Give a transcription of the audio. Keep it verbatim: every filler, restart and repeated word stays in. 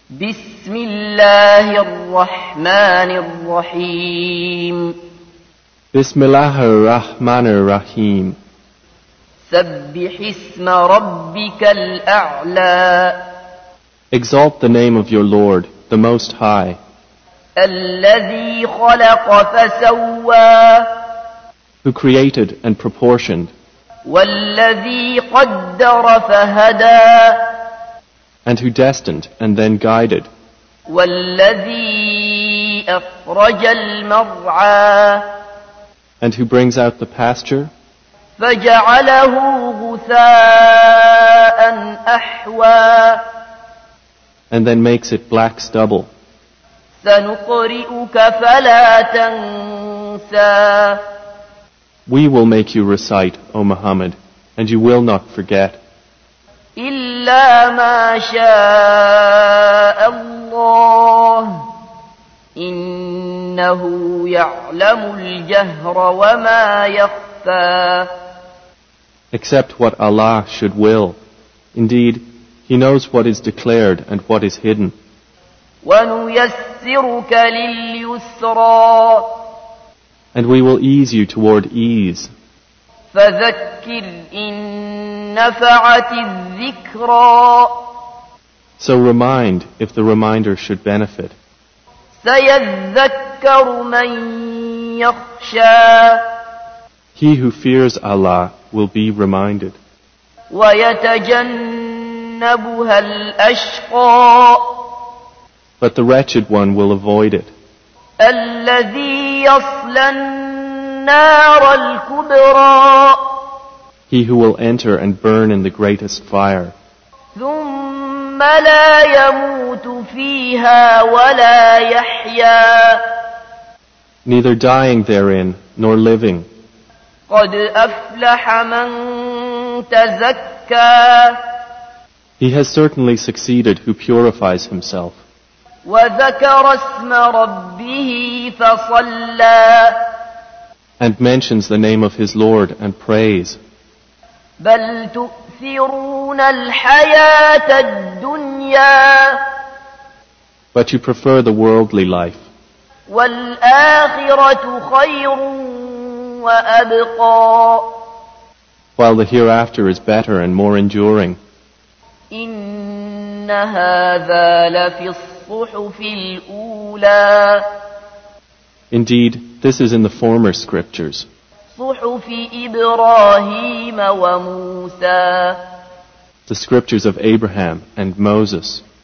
بسم الله الرحمن الرحيم بسم الله الرحمن الرحيم سبح اسم ربك الأعلى Exalt the name of your Lord, the Most High, الذي خلق فسوى who created and proportioned, والذي قدر فهدى and who destined and then guided, والذي أخرج المرعى and who brings out the pasture فجعله غثاء أحوى and then makes it black stubble. سنقرئك فلا تنسى We will make you recite, O Muhammad, and you will not forget, إلا ما شاء الله إنه يعلم الجهر وما يخفى except what Allah should will. Indeed, He knows what is declared and what is hidden. ونيسرك لليسرى And we will ease you toward ease. فذكر إن نفعت الذكرى So remind if the reminder should benefit. سيذكر من يخشى He who fears Allah will be reminded. ويتجنبها الأشقى But the wretched one will avoid it. الذي يصلى النار الكبرى He who will enter and burn in the greatest fire, ثم لا يموت فيها ولا يحيا neither dying therein nor living. قد أفلح من تزكى He has certainly succeeded who purifies himself وذكر اسم ربه فصلى and mentions the name of his Lord and prays. بل تؤثرون الحياة الدنيا But you prefer the worldly life, والآخرة خير وأبقى while the hereafter is better and more enduring. إن هذا لفي الصحف الأولى Indeed, this is in the former scriptures, صحف إبراهيم وموسى the scriptures of Abraham and Moses.